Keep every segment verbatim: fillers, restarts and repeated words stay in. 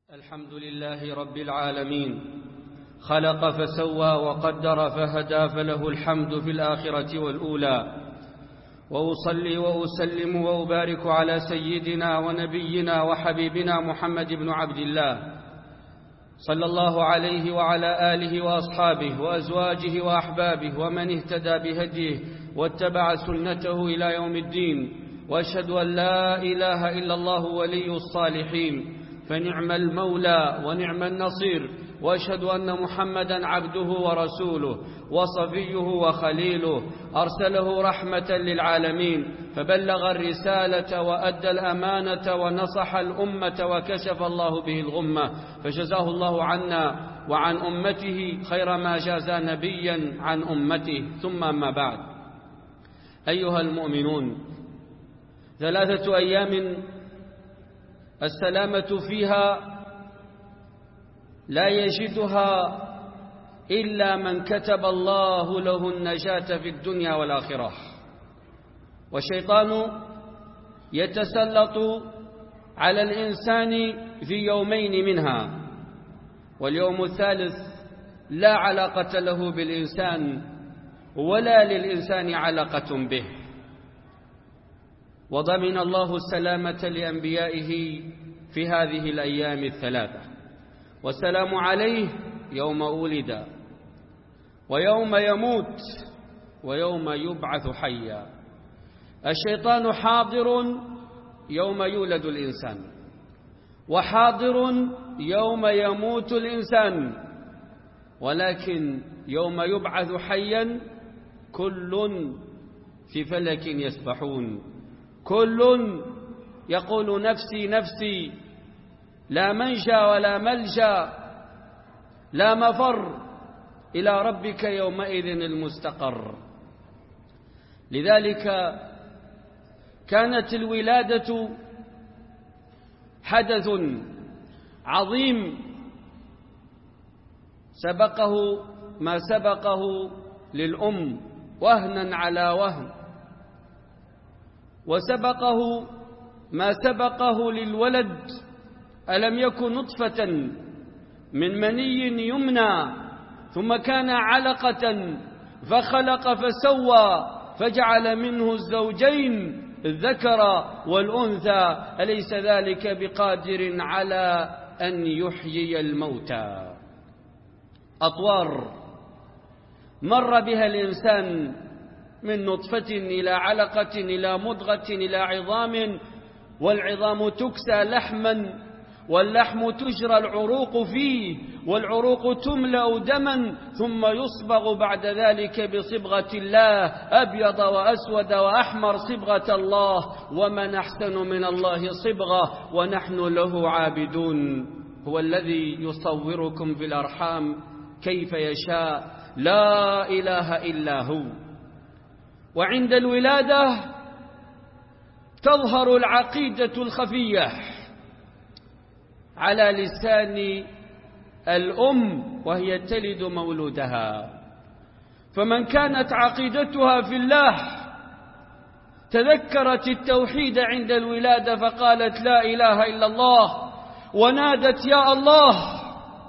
الحمد لله رب العالمين، خلق فسوى وقدر فهدى، فله الحمد في الآخرة والأولى. وأصلي وأسلم وأبارك على سيدنا ونبينا وحبيبنا محمد بن عبد الله، صلى الله عليه وعلى آله وأصحابه وأزواجه وأحبابه ومن اهتدى بهديه واتبع سنته إلى يوم الدين. وأشهد أن لا إله إلا الله ولي الصالحين، فنعم المولى ونعم النصير. وأشهد أن محمدًا عبده ورسوله وصفيه وخليله، أرسله رحمة للعالمين، فبلغ الرسالة وأدى الأمانة ونصح الأمة وكشف الله به الغمة، فجزاه الله عنا وعن أمته خير ما جازى نبيًا عن أمته. ثم أما بعد، أيها المؤمنون، ثلاثة أيام السلامة فيها لا يجدها إلا من كتب الله له النجاة في الدنيا والآخرة. والشيطان يتسلط على الإنسان في يومين منها، واليوم الثالث لا علاقة له بالإنسان ولا للإنسان علاقة به. وضمن الله السلامة لأنبيائه في هذه الأيام الثلاثة، والسلام عليه يوم ولد ويوم يموت ويوم يبعث حيا. الشيطان حاضر يوم يولد الإنسان، وحاضر يوم يموت الإنسان، ولكن يوم يبعث حيا كل في فلك يسبحون، كل يقول نفسي نفسي، لا منجا ولا ملجا، لا مفر، إلى ربك يومئذ المستقر. لذلك كانت الولادة حدث عظيم سبقه ما سبقه للأم وهنا على وهن، وسبقه ما سبقه للولد. ألم يكن نطفة من مني يمنى، ثم كان علقة فخلق فسوى فجعل منه الزوجين الذكر والأنثى، أليس ذلك بقادر على أن يحيي الموتى؟ أطوار مر بها الإنسان، من نطفة إلى علقة إلى مضغة إلى عظام، والعظام تكسى لحما، واللحم تجرى العروق فيه، والعروق تملأ دما، ثم يصبغ بعد ذلك بصبغة الله، أبيض وأسود وأحمر صبغة الله. ومن أحسن من الله صبغة ونحن له عابدون. هو الذي يصوركم في الأرحام كيف يشاء، لا إله إلا هو. وعند الولادة تظهر العقيدة الخفية على لسان الأم وهي تلد مولودها، فمن كانت عقيدتها في الله تذكرت التوحيد عند الولادة فقالت لا إله إلا الله ونادت يا الله.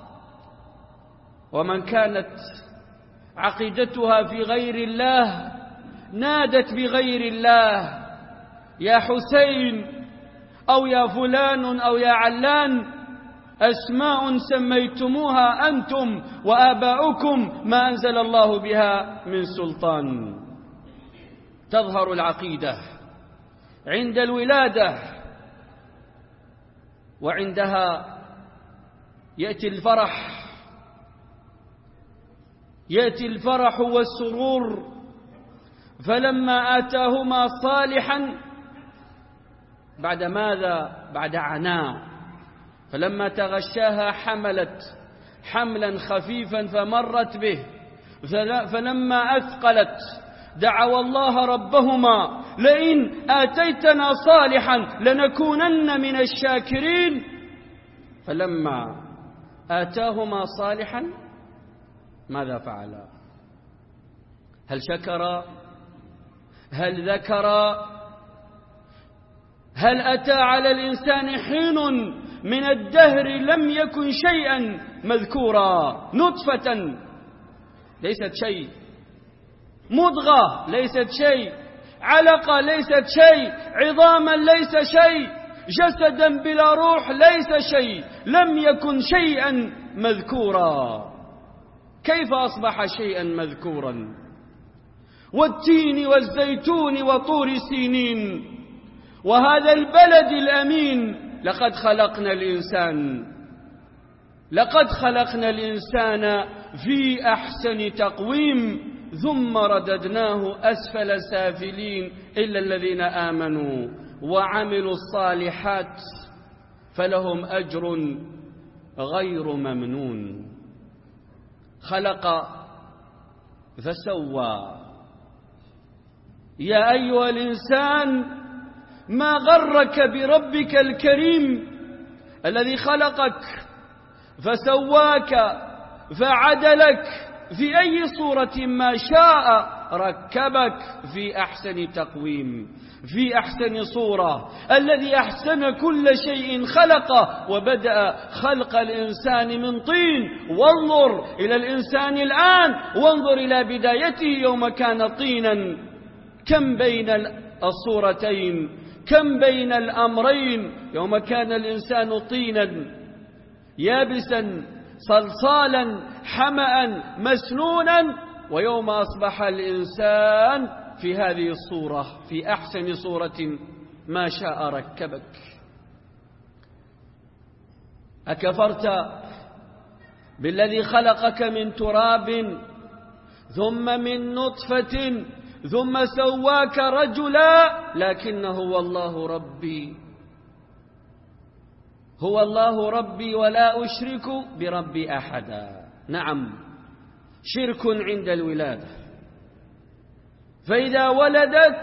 ومن كانت عقيدتها في غير الله نادت بغير الله، يا حسين أو يا فلان أو يا علان، أسماء سميتموها أنتم وآباؤكم ما أنزل الله بها من سلطان. تظهر العقيدة عند الولادة، وعندها يأتي الفرح، يأتي الفرح والسرور. فلما آتاهما صالحا، بعد ماذا؟ بعد عناء. فلما تغشاها حملت حملا خفيفا فمرت به، فلما أثقلت دعوا الله ربهما لئن آتيتنا صالحا لنكونن من الشاكرين. فلما آتاهما صالحا ماذا فعل؟ هل شكر؟ هل ذكر؟ هل أتى على الإنسان حين من الدهر لم يكن شيئا مذكورا. نطفة ليست شيء، مضغة ليست شيء، علقة ليست شيء، عظاما ليس شيء، جسدا بلا روح ليس شيء، لم يكن شيئا مذكورا. كيف أصبح شيئا مذكورا؟ والتين والزيتون وطور سينين وهذا البلد الأمين لقد خلقنا الإنسان لقد خلقنا الإنسان في أحسن تقويم ثم رددناه أسفل سافلين إلا الذين آمنوا وعملوا الصالحات فلهم أجر غير ممنون. خلق فسوى. يا أيها الإنسان ما غرك بربك الكريم الذي خلقك فسواك فعدلك في أي صورة ما شاء ركبك في أحسن تقويم في أحسن صورة. الذي أحسن كل شيء خلقه وبدأ خلق الإنسان من طين. وانظر إلى الإنسان الآن وانظر إلى بدايته يوم كان طينا. كم بين الصورتين، كم بين الأمرين. يوم كان الإنسان طينا يابسا صلصالا حمأ مسنونا، ويوم أصبح الإنسان في هذه الصورة في أحسن صورة ما شاء ركبك. أكفرت بالذي خلقك من تراب ثم من نطفة ثم سواك رجلا؟ لكن هو الله ربي هو الله ربي ولا أشرك بربي أحدا. نعم، شرك عند الولادة، فإذا ولدت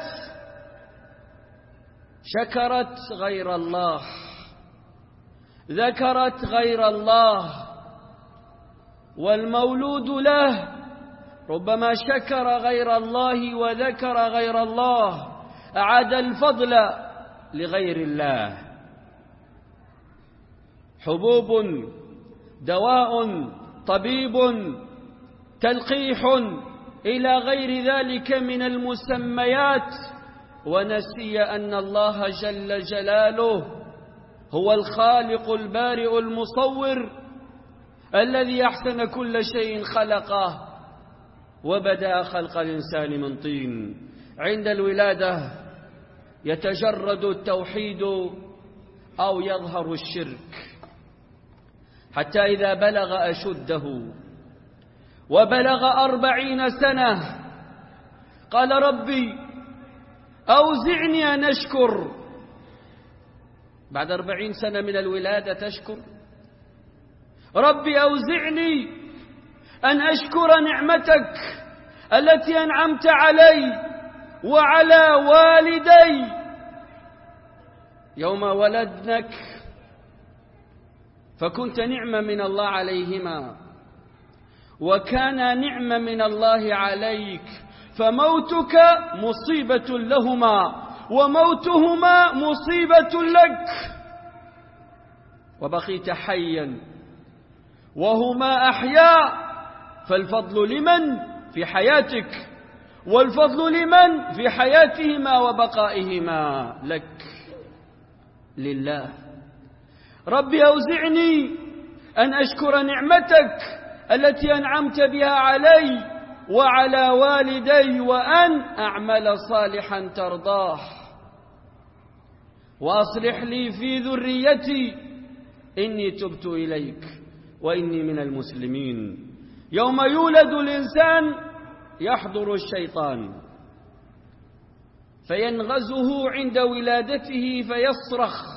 شكرت غير الله، ذكرت غير الله، والمولود له ربما شكر غير الله وذكر غير الله، أعاد الفضل لغير الله. حبوب، دواء، طبيب، تلقيح إلى غير ذلك من المسميات، ونسي أن الله جل جلاله هو الخالق البارئ المصور الذي أحسن كل شيء خلقه وبدأ خلق الإنسان من طين. عند الولادة يتجرد التوحيد أو يظهر الشرك، حتى إذا بلغ أشده وبلغ أربعين سنة قال ربي أوزعني أن أشكر. بعد أربعين سنة من الولادة تشكر؟ ربي أوزعني أن أشكر نعمتك التي أنعمت علي وعلى والدي يوم ولدنك، فكنت نعمة من الله عليهما وكان نعمة من الله عليك، فموتك مصيبة لهما وموتهما مصيبة لك، وبقيت حيا وهما أحياء، فالفضل لمن في حياتك والفضل لمن في حياتهما وبقائهما؟ لك، لله. ربي أوزعني أن أشكر نعمتك التي أنعمت بها علي وعلى والدي وأن أعمل صالحا ترضاه وأصلح لي في ذريتي إني تبت إليك وإني من المسلمين. يوم يولد الإنسان يحضر الشيطان فينغزه عند ولادته فيصرخ.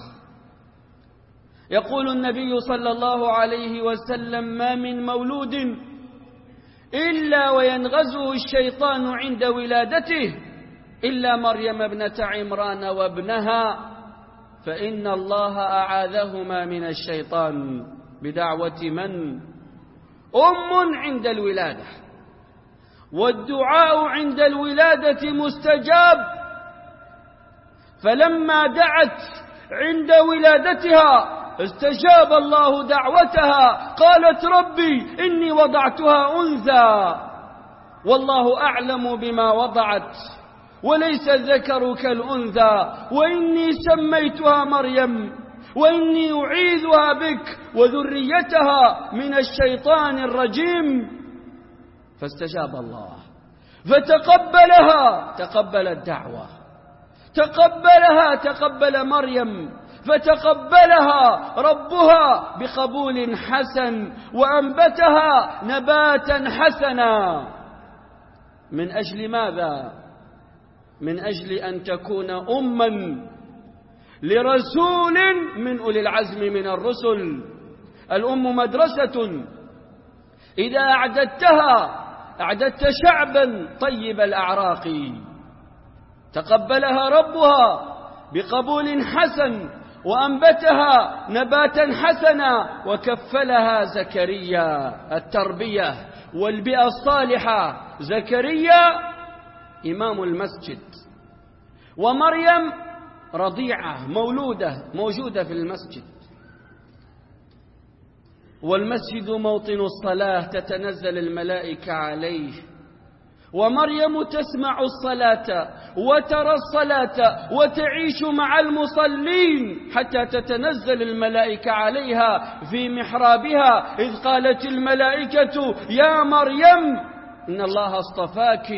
يقول النبي صلى الله عليه وسلم ما من مولود إلا وينغزه الشيطان عند ولادته إلا مريم ابنة عمران وابنها، فإن الله أعاذهما من الشيطان بدعوة من؟ أم عند الولادة، والدعاء عند الولادة مستجاب. فلما دعت عند ولادتها استجاب الله دعوتها، قالت ربي إني وضعتها أنثى والله أعلم بما وضعت وليس الذكر كالأنثى وإني سميتها مريم وإني أعيذها بك وذريتها من الشيطان الرجيم. فاستجاب الله فتقبلها، تقبل الدعوة، تقبلها، تقبل مريم، فتقبلها ربها بقبول حسن وأنبتها نباتا حسنا. من أجل ماذا؟ من أجل أن تكون أما لرسول من أولي العزم من الرسل. الأم مدرسة إذا أعددتها أعددت شعبا طيب الأعراق. تقبلها ربها بقبول حسن وأنبتها نباتا حسنا وكفلها زكريا التربية والبيئة الصالحة. زكريا إمام المسجد، ومريم رضيعة مولودة موجودة في المسجد، والمسجد موطن الصلاة تتنزل الملائكة عليه، ومريم تسمع الصلاة وترى الصلاة وتعيش مع المصلين حتى تتنزل الملائكة عليها في محرابها، إذ قالت الملائكة يا مريم إن الله اصطفاك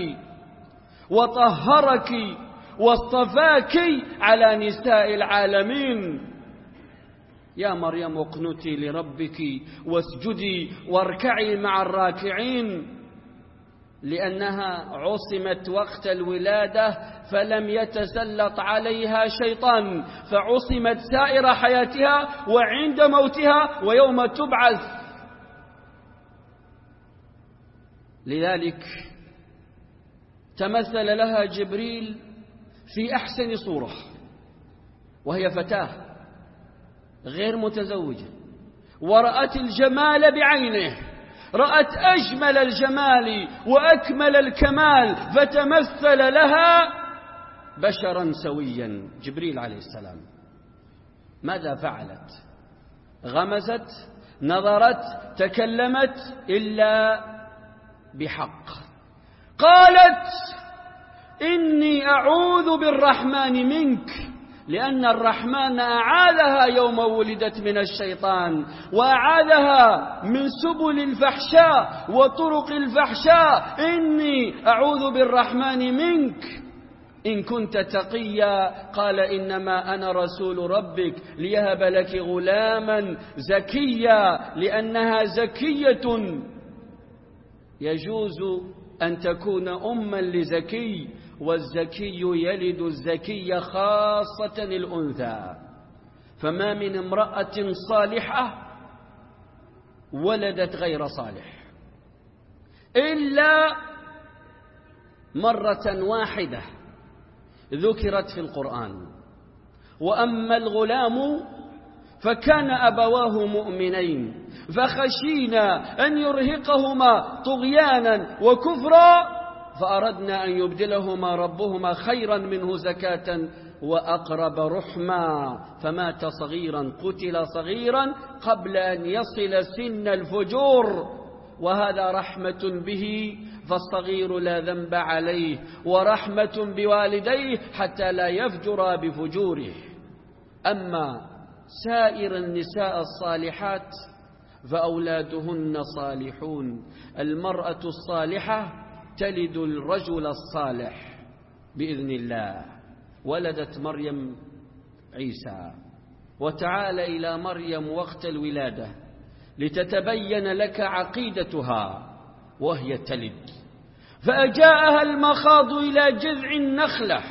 وطهرك واصطفاك على نساء العالمين. يا مريم اقنتي لربك واسجدي واركعي مع الراكعين، لأنها عصمت وقت الولادة فلم يتسلط عليها شيطان، فعصمت سائر حياتها وعند موتها ويوم تبعث. لذلك تمثل لها جبريل في أحسن صورة، وهي فتاة غير متزوجة، ورأت الجمال بعينه، رأت أجمل الجمال وأكمل الكمال، فتمثل لها بشرا سويا. جبريل عليه السلام ماذا فعلت؟ غمزت، نظرت، تكلمت إلا بحق. قالت إني أعوذ بالرحمن منك، لأن الرحمن أعاذها يوم ولدت من الشيطان، وأعاذها من سبل الفحشاء وطرق الفحشاء. إني أعوذ بالرحمن منك إن كنت تقيا. قال إنما أنا رسول ربك ليهب لك غلاما زكيا، لأنها زكية يجوز أن تكون أما لزكي، والزكي يلد الزكي خاصة الأنثى. فما من امرأة صالحة ولدت غير صالح إلا مرة واحدة ذكرت في القرآن. وأما الغلام فكان أبواه مؤمنين فخشينا أن يرهقهما طغيانا وكفرا فأردنا أن يبدلهما ربهما خيرا منه زكاة وأقرب رحما، فمات صغيرا قتل صغيرا قبل أن يصل سن الفجور، وهذا رحمة به فالصغير لا ذنب عليه، ورحمة بوالديه حتى لا يفجر بفجوره. أما سائر النساء الصالحات فأولادهن صالحون. المرأة الصالحة تلد الرجل الصالح بإذن الله. ولدت مريم عيسى. وتعال إلى مريم وقت الولادة لتتبين لك عقيدتها وهي تلد. فأجاءها المخاض إلى جذع النخلة،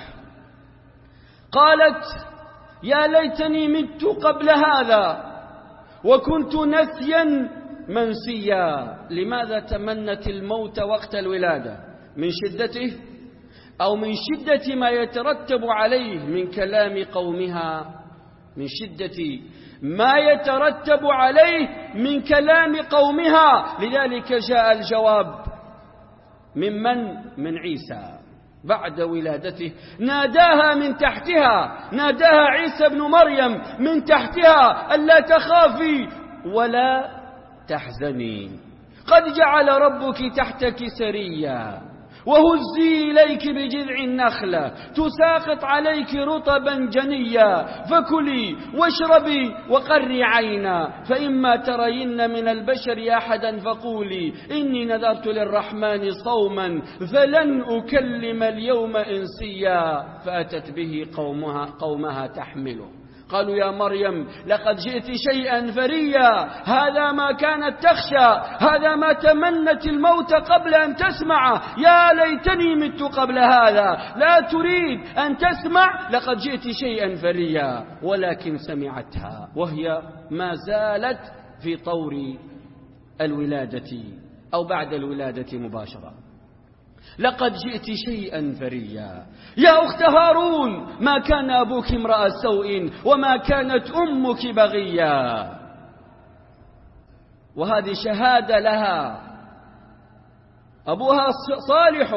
قالت يا ليتني مت قبل هذا وكنت نسيا منسيا. لماذا تمنت الموت وقت الولادة؟ من شدته أو من شدة ما يترتب عليه من كلام قومها؟ من شدة ما يترتب عليه من كلام قومها. لذلك جاء الجواب من من؟ من عيسى. بعد ولادته ناداها من تحتها، ناداها عيسى بن مريم من تحتها ألا تخافي ولا تحزني، قد جعل ربك تحتك سريا، وهزي إليك بجذع النخلة تساقط عليك رطبا جنيا، فكلي واشربي وقري عينا، فإما ترين من البشر أحدا فقولي إني نذرت للرحمن صوما فلن أكلم اليوم إنسيا. فأتت به قومها, قومها تحمله، قالوا يا مريم لقد جئت شيئا فريا، هذا ما كانت تخشى، هذا ما تمنت الموت قبل أن تسمع، يا ليتني مت قبل هذا. لا تريد أن تسمع لقد جئت شيئا فريا، ولكن سمعتها وهي ما زالت في طور الولادة أو بعد الولادة مباشرة. لقد جئت شيئا فريا يا أخت هارون، ما كان أبوك امرأ سوء وما كانت أمك بغيا. وهذه شهادة لها، أبوها صالح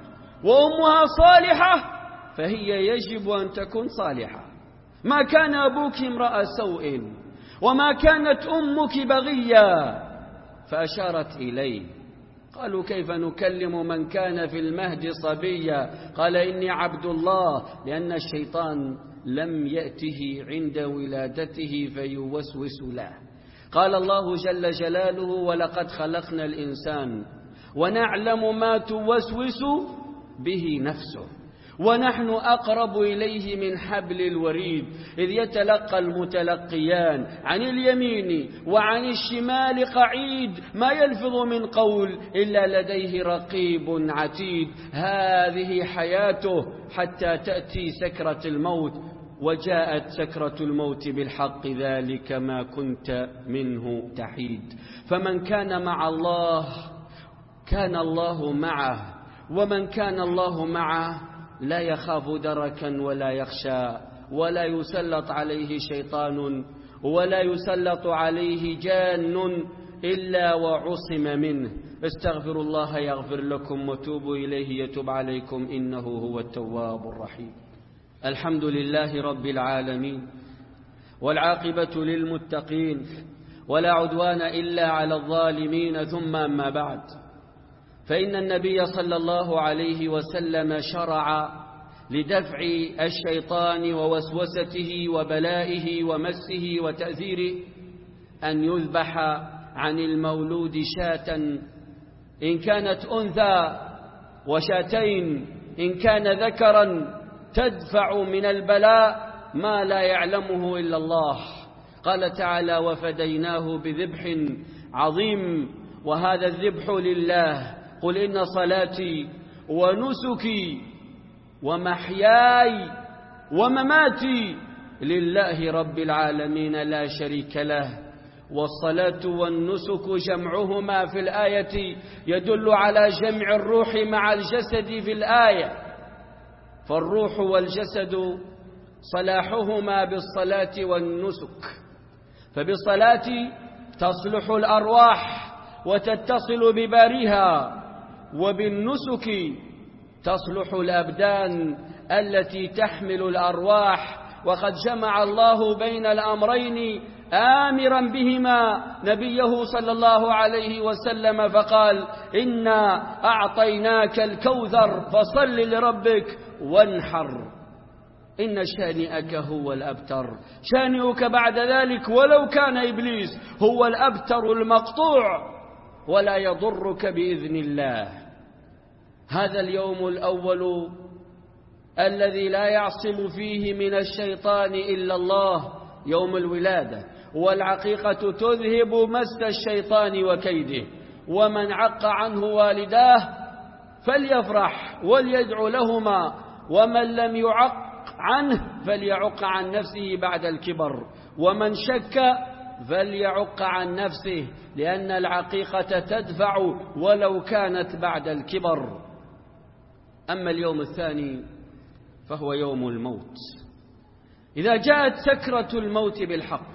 وأمها صالحة، فهي يجب أن تكون صالحة. ما كان أبوك امرأ سوء وما كانت أمك بغيا. فأشارت إليه، قالوا كيف نكلم من كان في المهد صبيا؟ قال إني عبد الله، لأن الشيطان لم يأته عند ولادته فيوسوس له. قال الله جل جلاله ولقد خلقنا الإنسان ونعلم ما توسوس به نفسه ونحن أقرب إليه من حبل الوريد إذ يتلقى المتلقيان عن اليمين وعن الشمال قعيد ما يلفظ من قول إلا لديه رقيب عتيد. هذه حياته حتى تأتي سكرة الموت، وجاءت سكرة الموت بالحق، ذلك ما كنت منه تحيد. فمن كان مع الله كان الله معه، ومن كان الله معه لا يخاف دركا ولا يخشى، ولا يسلط عليه شيطان ولا يسلط عليه جان إلا وعصم منه. استغفروا الله يغفر لكم وتوبوا إليه يتوب عليكم إنه هو التواب الرحيم. الحمد لله رب العالمين، والعاقبة للمتقين، ولا عدوان إلا على الظالمين. ثم أما بعد، فإن النبي صلى الله عليه وسلم شرع لدفع الشيطان ووسوسته وبلائه ومسه وتأثيره أن يذبح عن المولود شاة إن كانت أنثى، وشاتين إن كان ذكرا، تدفع من البلاء ما لا يعلمه إلا الله. قال تعالى وفديناه بذبح عظيم، وهذا الذبح لله. قل إن صلاتي ونسكي ومحياي ومماتي لله رب العالمين لا شريك له. والصلاة والنسك جمعهما في الآية يدل على جمع الروح مع الجسد في الآية، فالروح والجسد صلاحهما بالصلاة والنسك. فبالصلاة تصلح الأرواح وتتصل بباريها، وبالنسك تصلح الأبدان التي تحمل الأرواح. وقد جمع الله بين الأمرين آمرا بهما نبيه صلى الله عليه وسلم، فقال إنا أعطيناك الكوثر فصل لربك وانحر إن شانئك هو الأبتر. شانئك بعد ذلك ولو كان إبليس هو الأبتر المقطوع، ولا يضرك بإذن الله. هذا اليوم الأول الذي لا يعصم فيه من الشيطان إلا الله، يوم الولادة، والعقيقة تذهب مس الشيطان وكيده. ومن عق عنه والداه فليفرح وليدعو لهما، ومن لم يعق عنه فليعق عن نفسه بعد الكبر، ومن شك فليعق عن نفسه، لأن العقيقة تدفع ولو كانت بعد الكبر. أما اليوم الثاني فهو يوم الموت. إذا جاءت سكرة الموت بالحق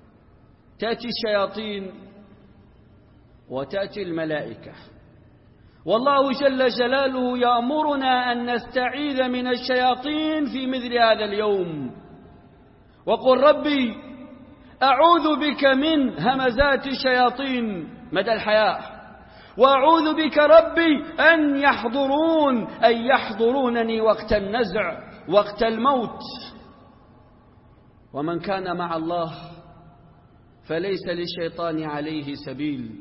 تأتي الشياطين وتأتي الملائكة والله جل جلاله يأمرنا أن نستعيذ من الشياطين في مثل هذا اليوم. وقل ربي أعوذ بك من همزات الشياطين مدى الحياة، وأعوذ بك ربي أن يحضرون أي يحضرونني وقت النزع وقت الموت. ومن كان مع الله فليس للشيطان عليه سبيل،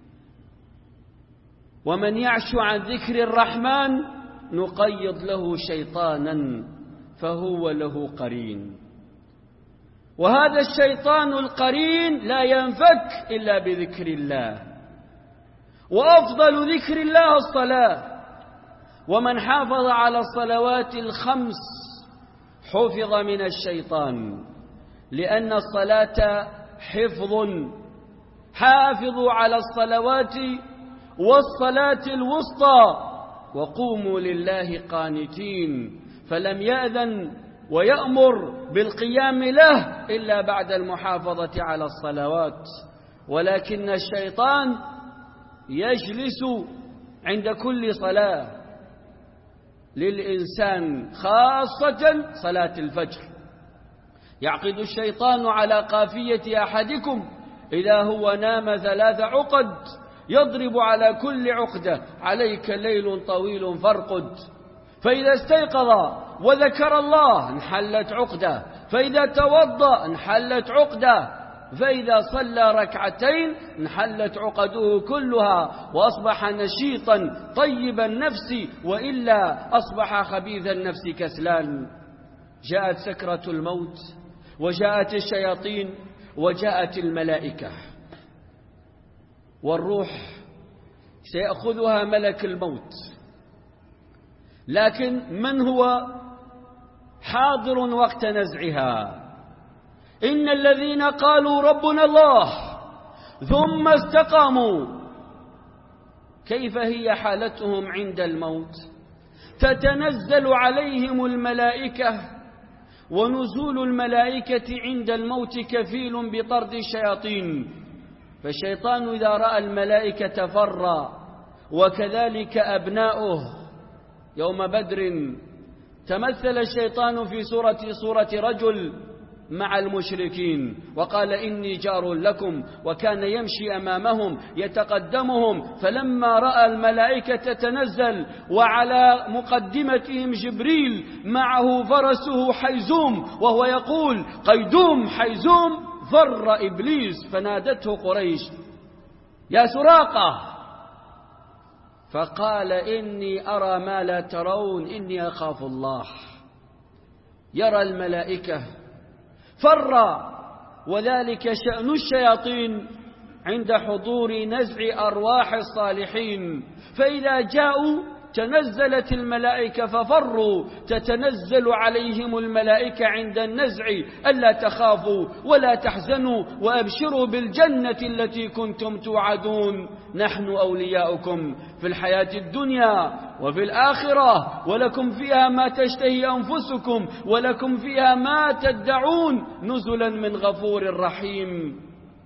ومن يعش عن ذكر الرحمن نقيض له شيطانا فهو له قرين. وهذا الشيطان القرين لا ينفك إلا بذكر الله، وأفضل ذكر الله الصلاة. ومن حافظ على الصلوات الخمس حفظ من الشيطان، لأن الصلاة حفظ. حافظوا على الصلوات والصلاة الوسطى وقوموا لله قانتين، فلم يأذن ويأمر بالقيام له إلا بعد المحافظة على الصلوات. ولكن الشيطان يجلس عند كل صلاة للإنسان، خاصة صلاة الفجر. يعقد الشيطان على قافية أحدكم إذا هو نام ثلاث عقد، يضرب على كل عقدة عليك ليل طويل فارقد. فإذا استيقظ وذكر الله انحلت عقدة، فإذا توضأ انحلت عقدة، فإذا صلى ركعتين انحلت عقده كلها، وأصبح نشيطا طيب النفس، وإلا أصبح خبيث النفس كسلان. جاءت سكرة الموت، وجاءت الشياطين، وجاءت الملائكة، والروح سيأخذها ملك الموت. لكن من هو حاضر وقت نزعها؟ إن الذين قالوا ربنا الله ثم استقاموا، كيف هي حالتهم عند الموت؟ تتنزل عليهم الملائكة، ونزول الملائكة عند الموت كفيل بطرد الشياطين. فالشيطان إذا رأى الملائكة فر، وكذلك أبناؤه. يوم بدر تمثل الشيطان في صورة صورة رجل مع المشركين، وقال إني جار لكم، وكان يمشي أمامهم يتقدمهم. فلما رأى الملائكة تنزل وعلى مقدمتهم جبريل معه فرسه حيزوم وهو يقول قيدوم حيزوم، فر إبليس فنادته قريش يا سراقة، فقال إني أرى ما لا ترون إني أخاف الله. يرى الملائكة فر. وذلك شأن الشياطين عند حضور نزع أرواح الصالحين، فإذا جاءوا تنزلت الملائكة ففروا. تتنزل عليهم الملائكة عند النزع ألا تخافوا ولا تحزنوا وأبشروا بالجنة التي كنتم توعدون، نحن أولياؤكم في الحياة الدنيا وفي الآخرة، ولكم فيها ما تشتهي أنفسكم ولكم فيها ما تدعون نزلا من غفور رحيم.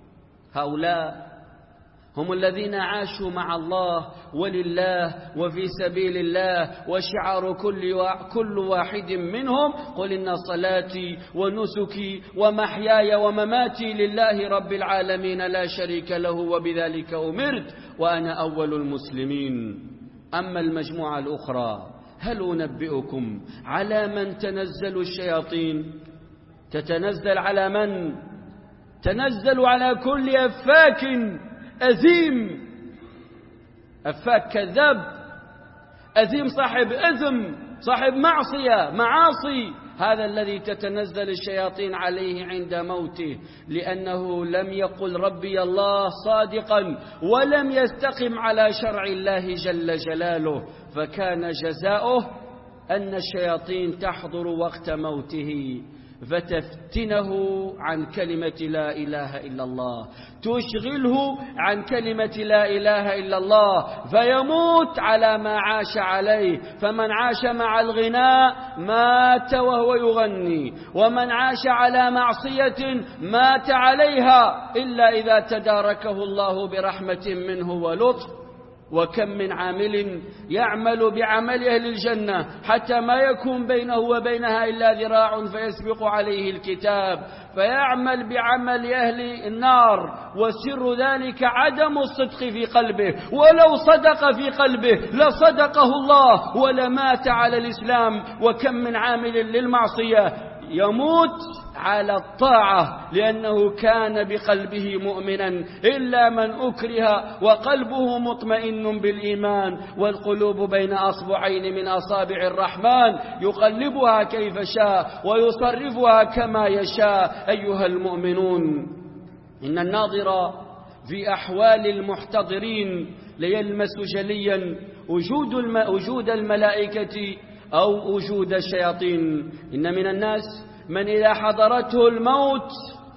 هؤلاء هم الذين عاشوا مع الله ولله وفي سبيل الله، وشعار كل كل واحد منهم قل إن صلاتي ونسكي ومحياي ومماتي لله رب العالمين لا شريك له وبذلك أمرت وأنا أول المسلمين. أما المجموعة الأخرى هل أنبئكم على من تنزل الشياطين؟ تتنزل على من؟ تنزل على كل أفاك أثيم، أفاك كذاب، أثيم صاحب إثم، صاحب معصية معاصي، هذا الذي تتنزل الشياطين عليه عند موته، لأنه لم يقل ربي الله صادقا ولم يستقم على شرع الله جل جلاله، فكان جزاؤه أن الشياطين تحضر وقت موته فتفتنه عن كلمة لا إله إلا الله، تشغله عن كلمة لا إله إلا الله، فيموت على ما عاش عليه. فمن عاش مع الغناء مات وهو يغني، ومن عاش على معصية مات عليها، إلا إذا تداركه الله برحمة منه ولطف وكم من عامل يعمل بعمل أهل الجنة حتى ما يكون بينه وبينها إلا ذراع فيسبق عليه الكتاب فيعمل بعمل أهل النار، وسر ذلك عدم الصدق في قلبه، ولو صدق في قلبه لصدقه الله ولمات على الإسلام. وكم من عامل للمعصية يموت على الطاعة لأنه كان بقلبه مؤمنا، إلا من أكره وقلبه مطمئن بالإيمان. والقلوب بين أصبعين من أصابع الرحمن يقلبها كيف شاء ويصرفها كما يشاء. أيها المؤمنون، إن الناظر في أحوال المحتضرين ليلمس جليا وجود, الم... وجود الملائكة أو وجود الشياطين. إن من الناس من إذا حضرته الموت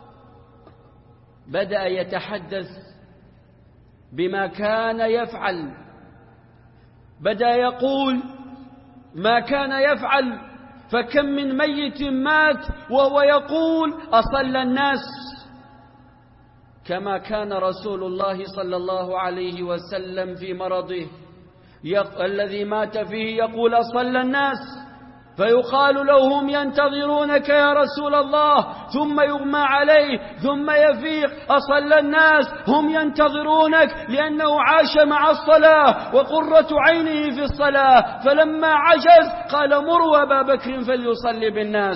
بدأ يتحدث بما كان يفعل، بدأ يقول ما كان يفعل. فكم من ميت مات وهو يقول أصل الناس، كما كان رسول الله صلى الله عليه وسلم في مرضه الذي مات فيه يقول أصل الناس، فيقال له هم ينتظرونك يا رسول الله، ثم يغمى عليه ثم يفيق. أصل الناس هم ينتظرونك لأنه عاش مع الصلاة وقرة عينه في الصلاة، فلما عجز قال مروا أبا بكر فليصلي بالناس.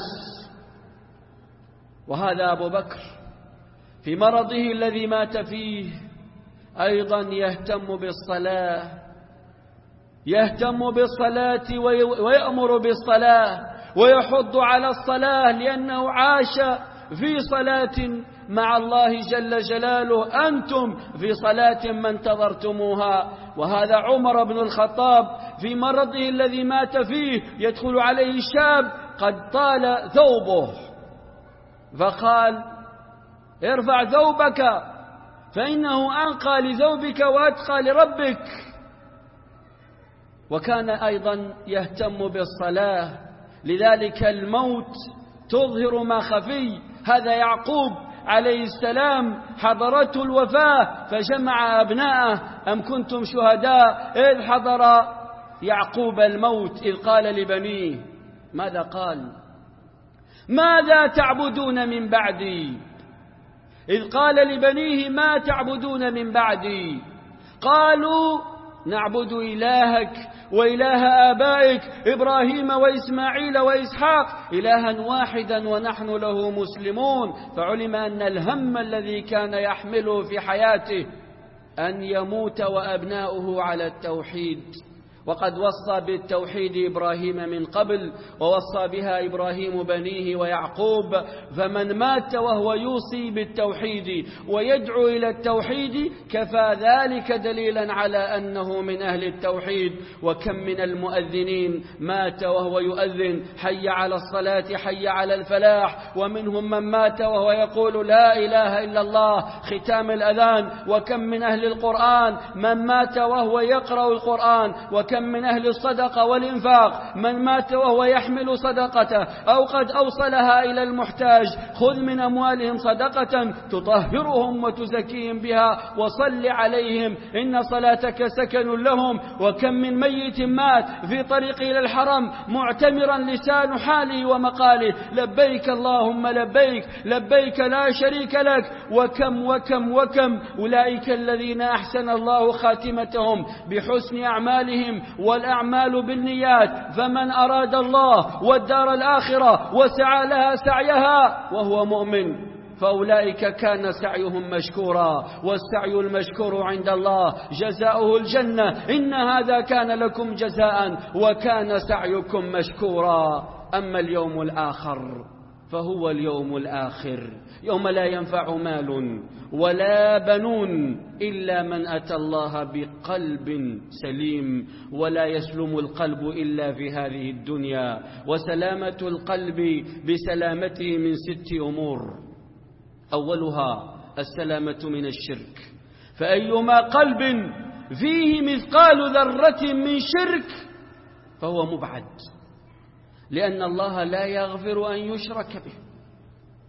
وهذا أبو بكر في مرضه الذي مات فيه أيضا يهتم بالصلاة، يهتم بالصلاة ويأمر بالصلاة ويحض على الصلاة، لأنه عاش في صلاة مع الله جل جلاله، أنتم في صلاة ما انتظرتموها. وهذا عمر بن الخطاب في مرضه الذي مات فيه يدخل عليه شاب قد طال ثوبه فقال ارفع ثوبك فإنه أنقى لثوبك وأتقى لربك. وكان أيضا يهتم بالصلاة، لذلك الموت تظهر ما خفي. هذا يعقوب عليه السلام حضرته الوفاة فجمع أبناءه، أم كنتم شهداء إذ حضر يعقوب الموت إذ قال لبنيه ماذا قال؟ ماذا تعبدون من بعدي؟ إذ قال لبنيه ما تعبدون من بعدي؟ قالوا نعبد إلهك وإله آبائك إبراهيم وإسماعيل وإسحاق إلها واحدا ونحن له مسلمون. فعلم أن الهم الذي كان يحمله في حياته أن يموت وأبناؤه على التوحيد، وقد وصى بالتوحيد إبراهيم من قبل، ووصى بها إبراهيم بنيه ويعقوب. فمن مات وهو يوصي بالتوحيد ويدعو إلى التوحيد كفى ذلك دليلا على أنه من أهل التوحيد. وكم من المؤذنين مات وهو يؤذن حي على الصلاة حي على الفلاح، ومنهم من مات وهو يقول لا إله إلا الله ختام الأذان. وكم من أهل القرآن من مات وهو يقرأ القرآن. وكم من أهل الصدقة والإنفاق من مات وهو يحمل صدقته أو قد أوصلها إلى المحتاج. خذ من أموالهم صدقة تطهرهم وتزكيهم بها وصل عليهم إن صلاتك سكن لهم. وكم من ميت مات في طريق إلى الحرم معتمرا لسان حاله ومقاله لبيك اللهم لبيك لبيك لا شريك لك. وكم وكم وكم أولئك الذين أحسن الله خاتمتهم بحسن أعمالهم، والأعمال بالنيات. فمن أراد الله والدار الآخرة وسعى لها سعيها وهو مؤمن فأولئك كان سعيهم مشكورا، والسعي المشكور عند الله جزاؤه الجنة. إن هذا كان لكم جزاء وكان سعيكم مشكورا. أما اليوم الآخر فهو اليوم الآخر، يوم لا ينفع مال ولا بنون إلا من أتى الله بقلب سليم. ولا يسلم القلب إلا في هذه الدنيا، وسلامة القلب بسلامته من ست أمور. أولها السلامة من الشرك، فأيما قلب فيه مثقال ذرة من شرك فهو مبعد، لأن الله لا يغفر أن يشرك به.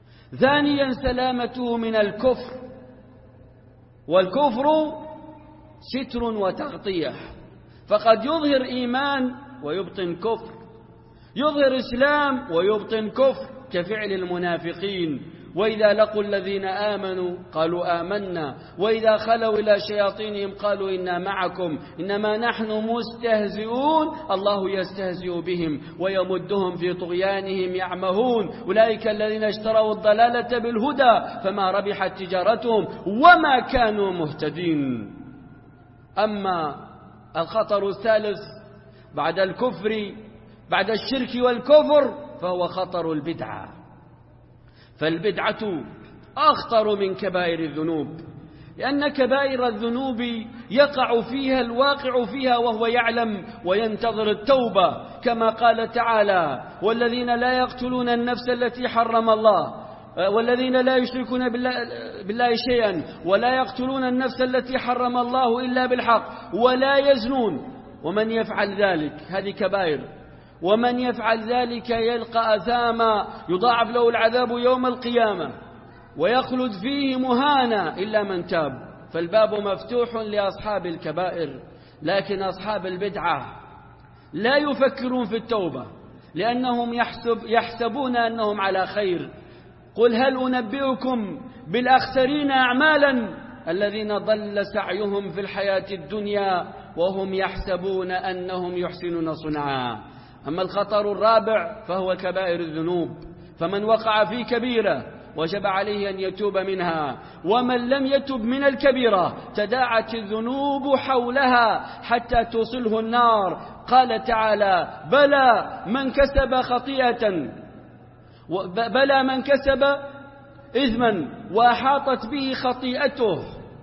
ثانيا سلامته من الكفر، والكفر ستر وتغطية، فقد يظهر إيمان ويبطن كفر، يظهر إسلام ويبطن كفر كفعل المنافقين. وإذا لقوا الذين آمنوا قالوا آمنا وإذا خلوا إلى شياطينهم قالوا إنا معكم إنما نحن مستهزئون الله يستهزئ بهم ويمدهم في طغيانهم يعمهون أولئك الذين اشتروا الضلالة بالهدى فما ربحت تجارتهم وما كانوا مهتدين. أما الخطر الثالث بعد الكفر بعد الشرك والكفر فهو خطر البدعة، فالبدعة أخطر من كبائر الذنوب، لأن كبائر الذنوب يقع فيها الواقع فيها وهو يعلم وينتظر التوبة، كما قال تعالى والذين لا يقتلون النفس التي حرم الله والذين لا يشركون بالله, بالله شيئا ولا يقتلون النفس التي حرم الله إلا بالحق ولا يزنون ومن يفعل ذلك هذه كبائر، ومن يفعل ذلك يلقى أثاما يضاعف له العذاب يوم القيامة ويخلد فيه مهانا إلا من تاب. فالباب مفتوح لأصحاب الكبائر، لكن أصحاب البدعة لا يفكرون في التوبة لأنهم يحسب يحسبون أنهم على خير. قل هل أنبئكم بالأخسرين أعمالا الذين ضل سعيهم في الحياة الدنيا وهم يحسبون أنهم يحسنون صنعا. أما الخطر الرابع فهو كبائر الذنوب، فمن وقع في كبيرة وجب عليه أن يتوب منها، ومن لم يتب من الكبيرة تداعت الذنوب حولها حتى توصله النار. قال تعالى بلى من كسب خطيئة بلى من كسب إثما وأحاطت به خطيئته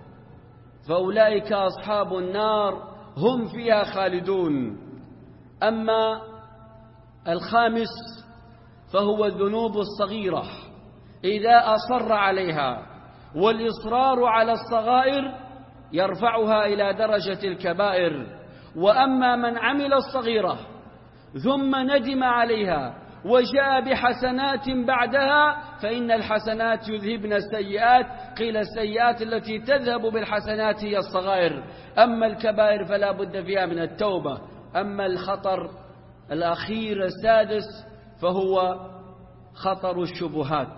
فأولئك أصحاب النار هم فيها خالدون. أما الخامس فهو الذنوب الصغيرة إذا أصر عليها، والإصرار على الصغائر يرفعها إلى درجة الكبائر. وأما من عمل الصغيرة ثم ندم عليها وجاء بحسنات بعدها فإن الحسنات يذهبن السيئات، قيل السيئات التي تذهب بالحسنات هي الصغائر. أما الكبائر فلا بد فيها من التوبة. أما الخطر الأخير السادس فهو خطر الشبهات،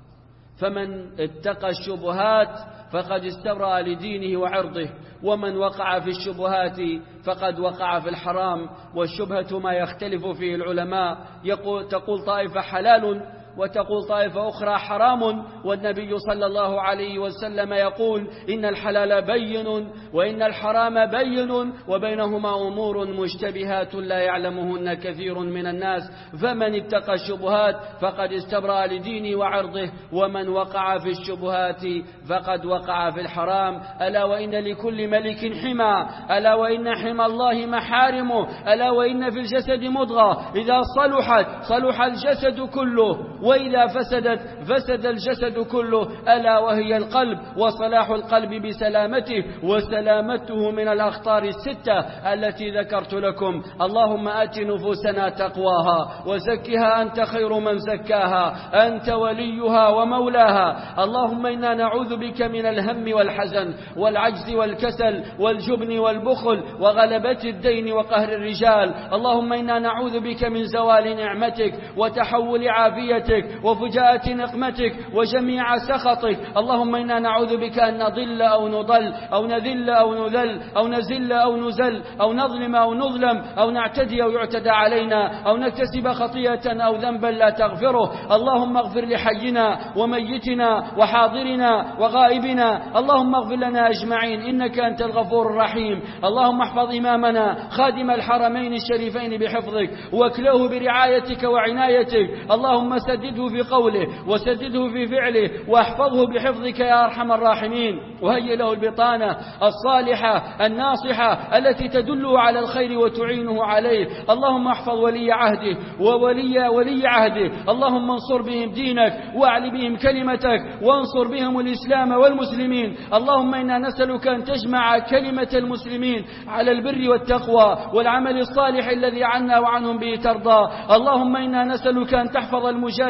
فمن اتقى الشبهات فقد استبرأ لدينه وعرضه، ومن وقع في الشبهات فقد وقع في الحرام. والشبهة ما يختلف فيه العلماء، يقول تقول طائفة حلال وتقول طائفة أخرى حرام، والنبي صلى الله عليه وسلم يقول إن الحلال بين وإن الحرام بين وبينهما أمور مشتبهات لا يعلمهن كثير من الناس، فمن اتقى الشبهات فقد استبرأ لدينه وعرضه، ومن وقع في الشبهات فقد وقع في الحرام. ألا وإن لكل ملك حمى، ألا وإن حمى الله محارمه، ألا وإن في الجسد مضغة إذا صلحت صلح الجسد كله وإذا فسدت فسد الجسد كله، ألا وهي القلب، وصلاح القلب بسلامته وسلامته من الأخطار الستة التي ذكرت لكم. اللهم آت نفوسنا تقواها وزكها أنت خير من زكاها، أنت وليها ومولاها. اللهم إنا نعوذ بك من الهم والحزن والعجز والكسل والجبن والبخل وغلبة الدين وقهر الرجال. اللهم إنا نعوذ بك من زوال نعمتك وتحول عافيتك وفجاءة نقمتك وجميع سخطك. اللهم إنا نعوذ بك أن نضل أو نضل أو نذل أو نذل أو نزل أو نزل أو نظلم أو نظلم أو نعتدي أو يعتدى علينا أو نكتسب خطيئة أو ذنبا لا تغفره. اللهم اغفر لحينا وميتنا وحاضرنا وغائبنا، اللهم اغفر لنا أجمعين إنك أنت الغفور الرحيم. اللهم احفظ إمامنا خادم الحرمين الشريفين بحفظك واكله برعايتك وعنايتك. اللهم سدده في قوله وسدده في فعله واحفظه بحفظك يا أرحم الراحمين، وهيئ له البطانة الصالحة الناصحة التي تدله على الخير وتعينه عليه. اللهم احفظ ولي عهده وولي ولي عهده، اللهم انصر بهم دينك واعل بهم كلمتك وانصر بهم الإسلام والمسلمين. اللهم إنا نسألك أن تجمع كلمة المسلمين على البر والتقوى والعمل الصالح الذي عنا وعنهم به ترضى. اللهم إنا نسألك أن تحفظ المجاهدين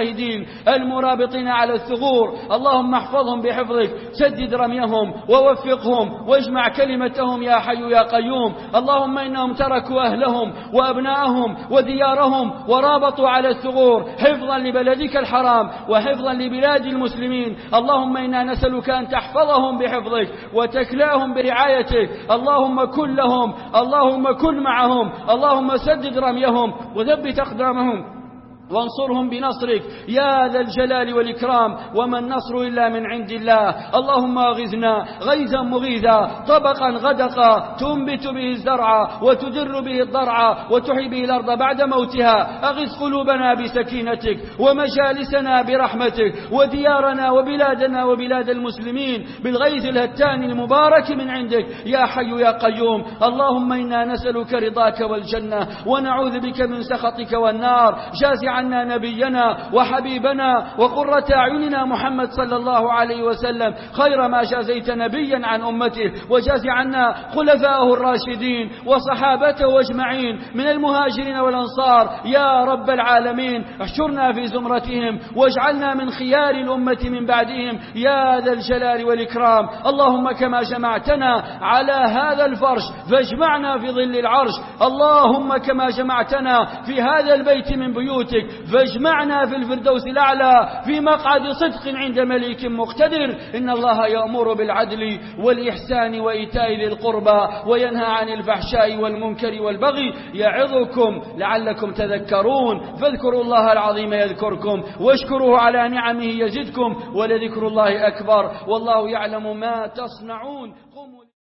المجاهدين المرابطين على الثغور، اللهم احفظهم بحفظك، سدد رميهم ووفقهم واجمع كلمتهم يا حي يا قيوم. اللهم إنهم تركوا أهلهم وأبناءهم وديارهم ورابطوا على الثغور حفظا لبلدك الحرام وحفظا لبلاد المسلمين. اللهم إنا نسألك أن تحفظهم بحفظك وتكلاهم برعايتك. اللهم كن لهم، اللهم كن معهم، اللهم سدد رميهم وثبت أقدامهم وانصرهم بنصرك يا ذا الجلال والإكرام. وما النصر إلا من عند الله. اللهم أغثنا غيثا مغيثا طبقا غدقا تنبت به الزرع وتدر به الضرع وتحيي به الأرض بعد موتها. أغث قلوبنا بسكينتك ومجالسنا برحمتك وديارنا وبلادنا وبلاد المسلمين بالغيث الهتان المبارك من عندك يا حي يا قيوم. اللهم إنا نسألك رضاك والجنة ونعوذ بك من سخطك والنار. جاز عنا نبينا وحبيبنا وقرة أعيننا محمد صلى الله عليه وسلم خير ما جازيت نبيا عن أمته، وجاز عنا خلفاءه الراشدين وصحابته أجمعين من المهاجرين والأنصار يا رب العالمين. احشرنا في زمرتهم واجعلنا من خيار الأمة من بعدهم يا ذا الجلال والإكرام. اللهم كما جمعتنا على هذا الفرش فاجمعنا في ظل العرش. اللهم كما جمعتنا في هذا البيت من بيوتك فاجمعنا في الفردوس الأعلى في مقعد صدق عند مليك مقتدر. إن الله يأمر بالعدل والإحسان وإيتاء ذي القربى وينهى عن الفحشاء والمنكر والبغي يعظكم لعلكم تذكرون. فاذكروا الله العظيم يذكركم واشكروه على نعمه يزدكم ولذكر الله أكبر والله يعلم ما تصنعون.